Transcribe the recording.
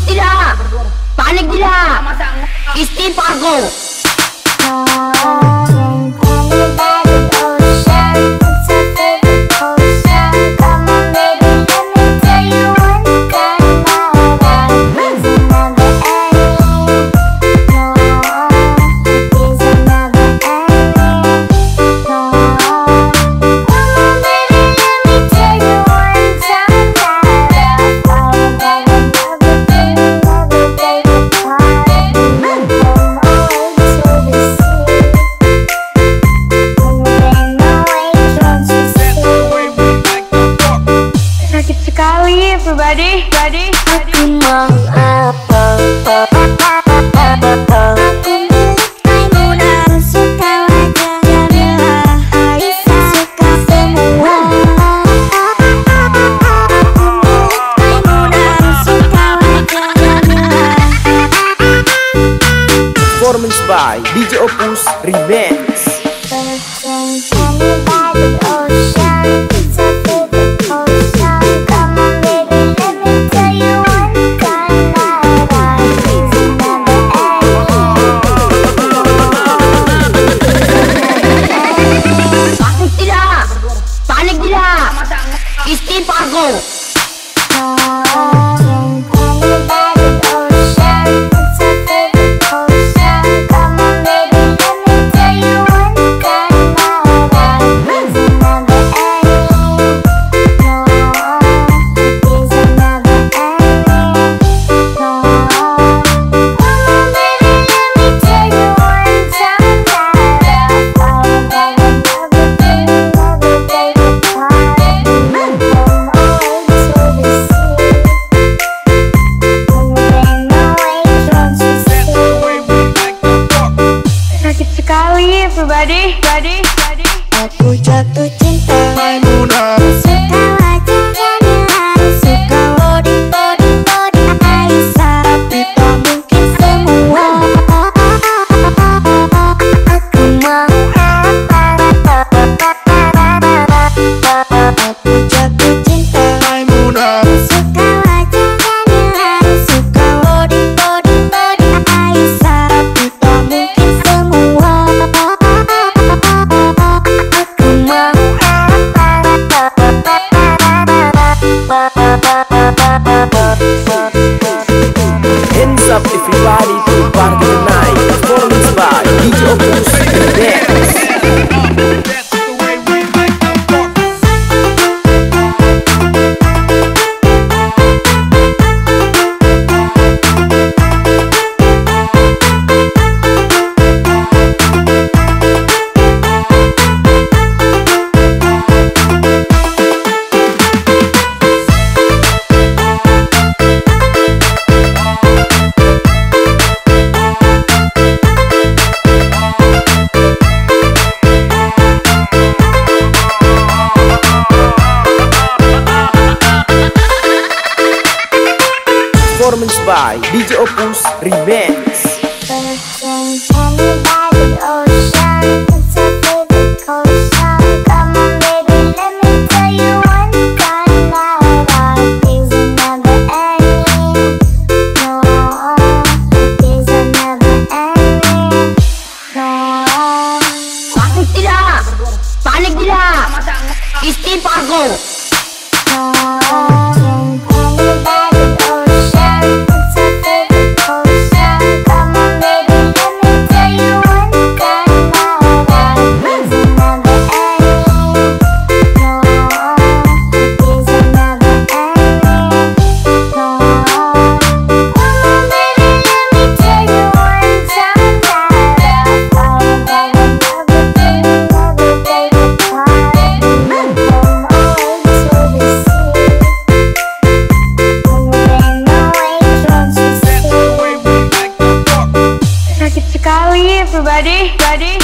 tidak, panik tidak, istighfarku. Sekali, everybody. Aku mau apa? Aku milik Maimunah, suka wajah Jamila, Aisyah, suka semua. Aku milik Maimunah, suka wajah Jamila. Performance by DJ Opus Remix. Istighfarku. Sekali, everybody. Aku jatuh cinta Maimunah, suka wajah Jamila, suka body Aisyah, tapi tak mungkin semua. Aku mau aku jatuh cinta Maimunah, suka wajah Jamila, suka body Aisyah, tapi tak mungkin semua. Aku mau hands up everybody to party tonight. Performance by DJ Opus Remix. Performance by DJ Opus Remix. Panik tidak, panik tidak, istighfarku. Sekali, everybody.